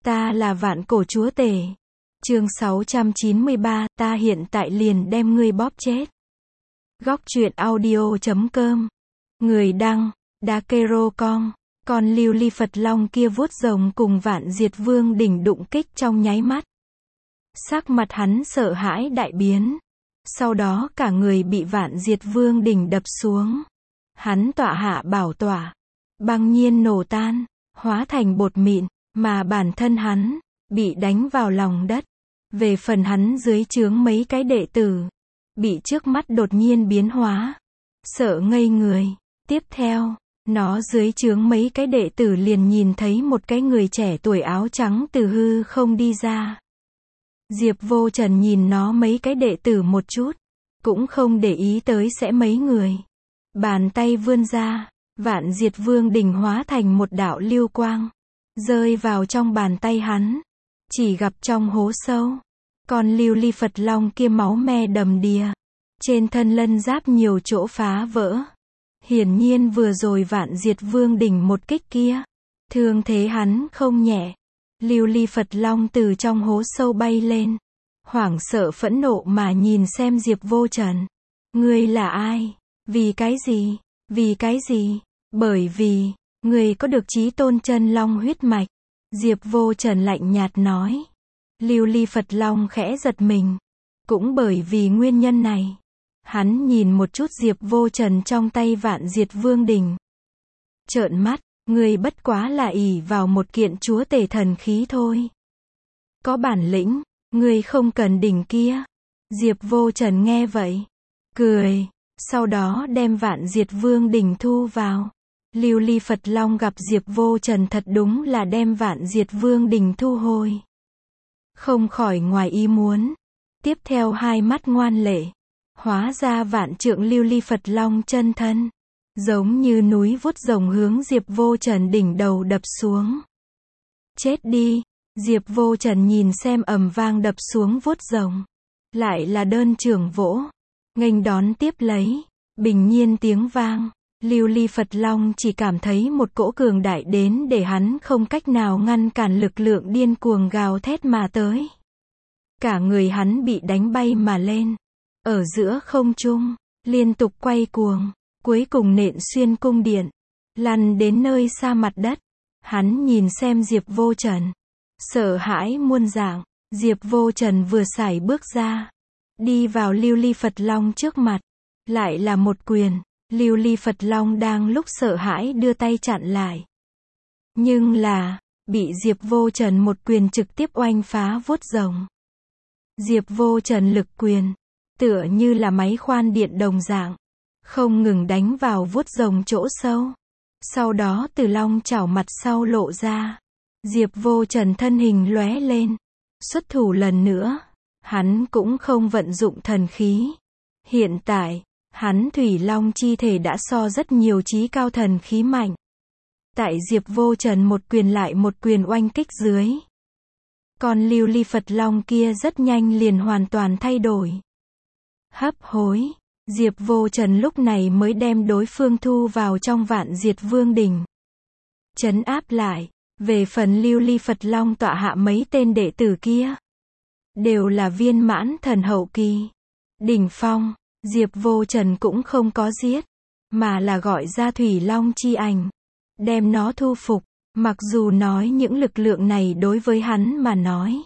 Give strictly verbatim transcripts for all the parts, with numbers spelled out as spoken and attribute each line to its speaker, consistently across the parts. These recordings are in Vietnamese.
Speaker 1: Ta là vạn cổ chúa tể. Chương sáu trăm chín mươi ba, ta hiện tại liền đem ngươi bóp chết. Góc truyện audio chấm com. Người đăng, Đá Kero Con. Con lưu ly Phật Long kia vuốt rồng cùng Vạn Diệt Vương đỉnh đụng kích trong nháy mắt. Sắc mặt hắn sợ hãi đại biến. Sau đó cả người bị Vạn Diệt Vương đỉnh đập xuống. Hắn tọa hạ bảo tỏa. Băng nhiên nổ tan, hóa thành bột mịn, mà bản thân hắn, bị đánh vào lòng đất. Về phần hắn dưới trướng mấy cái đệ tử, bị trước mắt đột nhiên biến hóa. Sợ ngây người. Tiếp theo, nó dưới trướng mấy cái đệ tử liền nhìn thấy một cái người trẻ tuổi áo trắng từ hư không đi ra. Diệp Vô Trần nhìn nó mấy cái đệ tử một chút, cũng không để ý tới sẽ mấy người. Bàn tay vươn ra, Vạn Diệt Vương đỉnh hóa thành một đạo lưu quang, rơi vào trong bàn tay hắn. Chỉ gặp trong hố sâu, con lưu ly Phật Long kia máu me đầm đìa, trên thân lân giáp nhiều chỗ phá vỡ. Hiển nhiên vừa rồi Vạn Diệt Vương đỉnh một kích kia, thương thế hắn không nhẹ. Lưu ly Phật Long từ trong hố sâu bay lên, hoảng sợ phẫn nộ mà nhìn xem Diệp Vô Trần. Ngươi là ai? Vì cái gì? Vì cái gì? Bởi vì, ngươi có được chí tôn chân long huyết mạch. Diệp Vô Trần lạnh nhạt nói. Lưu ly Phật Long khẽ giật mình. Cũng bởi vì nguyên nhân này, hắn nhìn một chút Diệp Vô Trần trong tay Vạn Diệt Vương đỉnh. Trợn mắt, ngươi bất quá là ỷ vào một kiện chúa tể thần khí thôi. Có bản lĩnh, ngươi không cần đỉnh kia. Diệp Vô Trần nghe vậy, cười, sau đó đem Vạn Diệt Vương đỉnh thu vào. Lưu ly Phật Long gặp Diệp Vô Trần thật đúng là đem Vạn Diệt Vương đỉnh thu hồi. Không khỏi ngoài ý muốn. Tiếp theo hai mắt ngoan lệ, hóa ra vạn trượng lưu ly Phật Long chân thân, giống như núi vuốt rồng hướng Diệp Vô Trần đỉnh đầu đập xuống. Chết đi! Diệp Vô Trần nhìn xem ầm vang đập xuống vuốt rồng, lại là đơn trưởng vỗ, nghênh đón tiếp lấy, bình nhiên tiếng vang. Lưu ly Phật Long chỉ cảm thấy một cỗ cường đại đến để hắn không cách nào ngăn cản lực lượng điên cuồng gào thét mà tới. Cả người hắn bị đánh bay mà lên, ở giữa không trung, liên tục quay cuồng, cuối cùng nện xuyên cung điện, lăn đến nơi xa mặt đất. Hắn nhìn xem Diệp Vô Trần, sợ hãi muôn dạng. Diệp Vô Trần vừa sải bước ra, đi vào lưu ly Phật Long trước mặt, lại là một quyền. Lưu ly Phật Long đang lúc sợ hãi đưa tay chặn lại. Nhưng là, bị Diệp Vô Trần một quyền trực tiếp oanh phá vuốt rồng. Diệp Vô Trần lực quyền, tựa như là máy khoan điện đồng dạng, không ngừng đánh vào vuốt rồng chỗ sâu. Sau đó từ long chảo mặt sau lộ ra. Diệp Vô Trần thân hình lóe lên, xuất thủ lần nữa. Hắn cũng không vận dụng thần khí. Hiện tại, hắn Thủy Long chi thể đã so rất nhiều chí cao thần khí mạnh. Tại Diệp Vô Trần một quyền lại một quyền oanh kích dưới, con lưu ly Phật Long kia rất nhanh liền hoàn toàn thay đổi. Hấp hối, Diệp Vô Trần lúc này mới đem đối phương thu vào trong Vạn Diệt Vương đỉnh, trấn áp lại. Về phần lưu ly Phật Long tọa hạ mấy tên đệ tử kia, đều là viên mãn thần hậu kỳ, đỉnh phong. Diệp Vô Trần cũng không có giết, mà là gọi ra Thủy Long chi ảnh, đem nó thu phục. Mặc dù nói những lực lượng này đối với hắn mà nói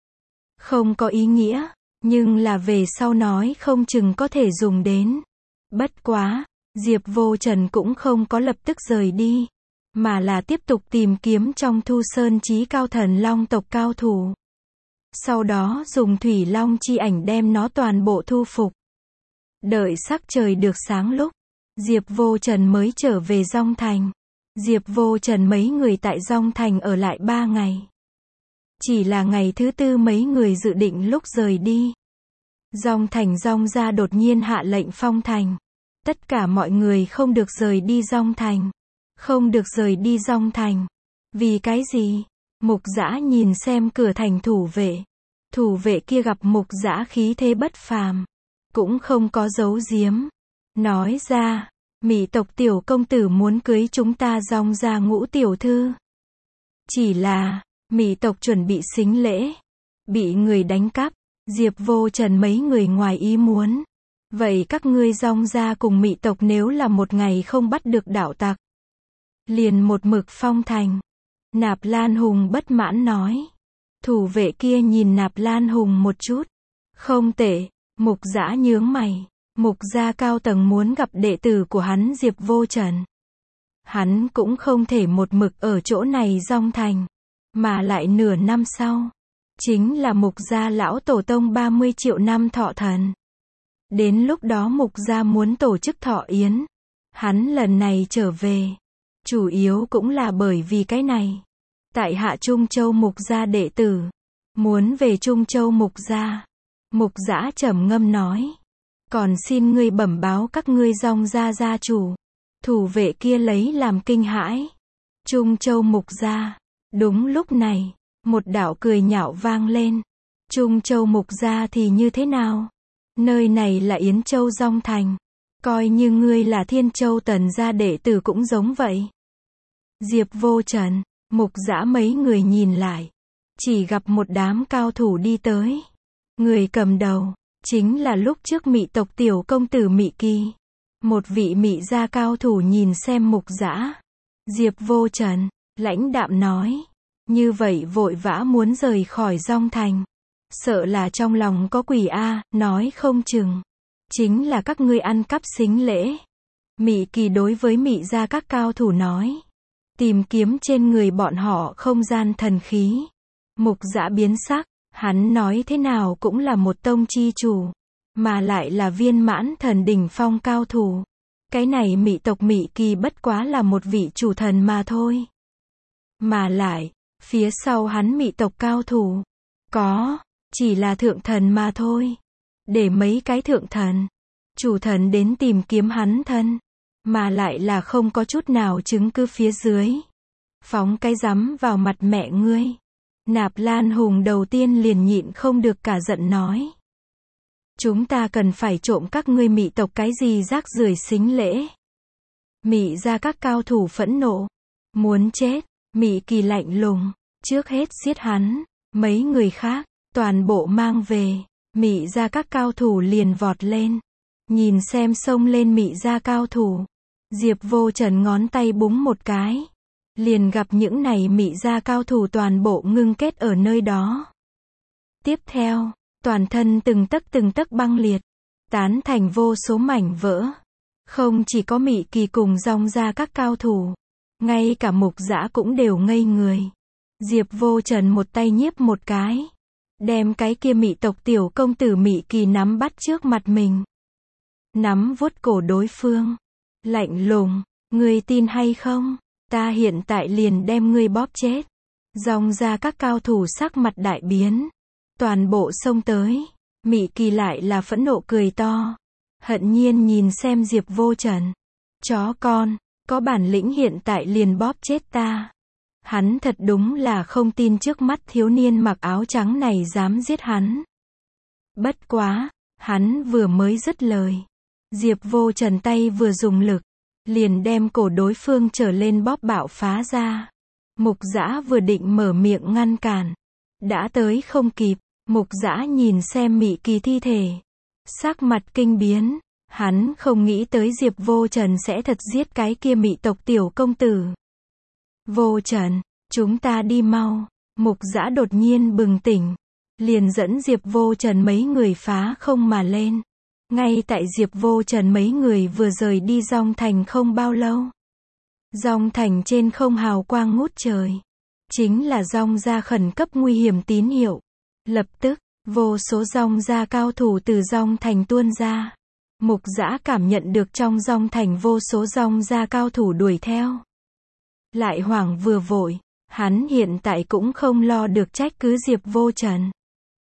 Speaker 1: không có ý nghĩa, nhưng là về sau nói không chừng có thể dùng đến. Bất quá, Diệp Vô Trần cũng không có lập tức rời đi, mà là tiếp tục tìm kiếm trong Thu Sơn chí cao thần long tộc cao thủ. Sau đó dùng Thủy Long chi ảnh đem nó toàn bộ thu phục. Đợi sắc trời được sáng lúc, Diệp Vô Trần mới trở về Dong Thành. Diệp Vô Trần mấy người tại Dong Thành ở lại ba ngày. Chỉ là ngày thứ tư mấy người dự định lúc rời đi, Dong Thành Dong gia đột nhiên hạ lệnh phong thành. Tất cả mọi người không được rời đi Dong Thành. Không được rời đi Dong Thành. Vì cái gì? Mục Dã nhìn xem cửa thành thủ vệ. Thủ vệ kia gặp Mục Dã khí thế bất phàm, cũng không có giấu giếm, nói ra, Mỹ tộc tiểu công tử muốn cưới chúng ta Dong gia ngũ tiểu thư. Chỉ là, Mị tộc chuẩn bị sính lễ, bị người đánh cắp, Diệp Vô Trần mấy người ngoài ý muốn. Vậy các ngươi Dong gia cùng mị tộc nếu là một ngày không bắt được đạo tặc, liền một mực phong thành. Nạp Lan Hùng bất mãn nói. Thủ vệ kia nhìn Nạp Lan Hùng một chút. Không tệ, Mục Dã nhướng mày. Mục gia cao tầng muốn gặp đệ tử của hắn Diệp Vô Trần. Hắn cũng không thể một mực ở chỗ này Dong thành. Mà lại nửa năm sau, chính là Mục gia lão tổ tông ba mươi triệu năm thọ thần. Đến lúc đó Mục gia muốn tổ chức thọ yến. Hắn lần này trở về, chủ yếu cũng là bởi vì cái này. Tại hạ Trung Châu Mục gia đệ tử, muốn về Trung Châu Mục gia. Mục Dã trầm ngâm nói. Còn xin ngươi bẩm báo các ngươi Dong gia gia chủ. Thủ vệ kia lấy làm kinh hãi. Trung Châu Mục gia. Đúng lúc này, một đạo cười nhạo vang lên. Trung Châu Mục gia thì như thế nào? Nơi này là Yến Châu Dong thành. Coi như ngươi là Thiên Châu Tần gia đệ tử cũng giống vậy. Diệp Vô Trần, Mục Dã mấy người nhìn lại. Chỉ gặp một đám cao thủ đi tới. Người cầm đầu, chính là lúc trước mị tộc tiểu công tử Mị Kỳ. Một vị mị gia cao thủ nhìn xem Mục Dã. Diệp Vô Trần, lãnh đạm nói. Như vậy vội vã muốn rời khỏi Dong thành. Sợ là trong lòng có quỷ a, nói không chừng. Chính là các ngươi ăn cắp sính lễ. Mị Kỳ đối với mị gia các cao thủ nói. Tìm kiếm trên người bọn họ không gian thần khí. Mục Dã biến sắc, hắn nói thế nào cũng là một tông chi chủ. Mà lại là viên mãn thần đỉnh phong cao thủ. Cái này mị tộc Mị Kỳ bất quá là một vị chủ thần mà thôi. Mà lại, phía sau hắn mị tộc cao thủ. Có, chỉ là thượng thần mà thôi. Để mấy cái thượng thần, chủ thần đến tìm kiếm hắn thân. Mà lại là không có chút nào chứng cứ phía dưới. Phóng cái rắm vào mặt mẹ ngươi. Nạp Lan Hùng đầu tiên liền nhịn không được cả giận nói. Chúng ta cần phải trộm các ngươi mị tộc cái gì rác rưởi sính lễ. Mị gia các cao thủ phẫn nộ. Muốn chết, Mị Kỳ lạnh lùng. Trước hết giết hắn, mấy người khác, toàn bộ mang về. Mị gia các cao thủ liền vọt lên. Nhìn xem xông lên mị gia cao thủ. Diệp Vô Trần ngón tay búng một cái. Liền gặp những này mị gia cao thủ toàn bộ ngưng kết ở nơi đó. Tiếp theo, toàn thân từng tấc từng tấc băng liệt. Tán thành vô số mảnh vỡ. Không chỉ có Mị Kỳ cùng Dong gia các cao thủ. Ngay cả Mục Dã cũng đều ngây người. Diệp Vô Trần một tay nhiếp một cái. Đem cái kia mị tộc tiểu công tử Mị Kỳ nắm bắt trước mặt mình. Nắm vuốt cổ đối phương. Lạnh lùng, ngươi tin hay không? Ta hiện tại liền đem ngươi bóp chết. Dong gia các cao thủ sắc mặt đại biến. Toàn bộ xông tới. Mị Kỳ lại là phẫn nộ cười to. Hận nhiên nhìn xem Diệp Vô Trần. Chó con, có bản lĩnh hiện tại liền bóp chết ta. Hắn thật đúng là không tin trước mắt thiếu niên mặc áo trắng này dám giết hắn. Bất quá, hắn vừa mới dứt lời. Diệp Vô Trần tay vừa dùng lực, liền đem cổ đối phương trở lên bóp bạo phá ra. Mục Dã vừa định mở miệng ngăn cản. Đã tới không kịp, Mục Dã nhìn xem Mị Kỳ thi thể. Sắc mặt kinh biến, hắn không nghĩ tới Diệp Vô Trần sẽ thật giết cái kia mị tộc tiểu công tử. Vô Trần, chúng ta đi mau. Mục Dã đột nhiên bừng tỉnh. Liền dẫn Diệp Vô Trần mấy người phá không mà lên. Ngay tại Diệp Vô Trần mấy người vừa rời đi Dong thành không bao lâu. Dong thành trên không hào quang ngút trời. Chính là Dong gia khẩn cấp nguy hiểm tín hiệu. Lập tức, vô số Dong gia cao thủ từ Dong thành tuôn ra. Mục Dã cảm nhận được trong Dong thành vô số Dong gia cao thủ đuổi theo. Lại hoảng vừa vội, hắn hiện tại cũng không lo được trách cứ Diệp Vô Trần.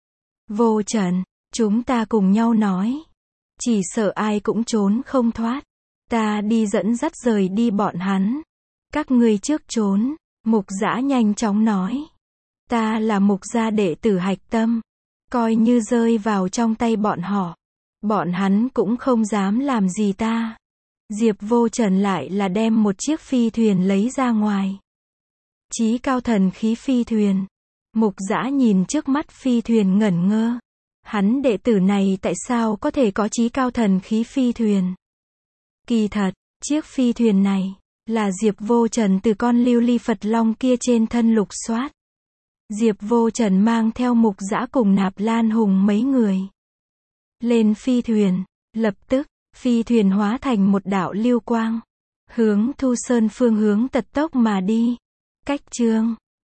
Speaker 1: Vô Trần, chúng ta cùng nhau nói. Chỉ sợ ai cũng trốn không thoát. Ta đi dẫn dắt rời đi bọn hắn. Các ngươi trước trốn, Mục Dã nhanh chóng nói. Ta là Mục gia đệ tử hạch tâm. Coi như rơi vào trong tay bọn họ. Bọn hắn cũng không dám làm gì ta. Diệp Vô Trần lại là đem một chiếc phi thuyền lấy ra ngoài. Chí cao thần khí phi thuyền. Mục Dã nhìn trước mắt phi thuyền ngẩn ngơ. Hắn đệ tử này tại sao có thể có chí cao thần khí phi thuyền? Kỳ thật, chiếc phi thuyền này là Diệp Vô Trần từ con lưu ly Phật Long kia trên thân lục soát. Diệp Vô Trần mang theo Mục Dã cùng Nạp Lan Hùng mấy người lên phi thuyền, lập tức, phi thuyền hóa thành một đạo lưu quang, hướng Thu Sơn phương hướng tật tốc mà đi. Cách chương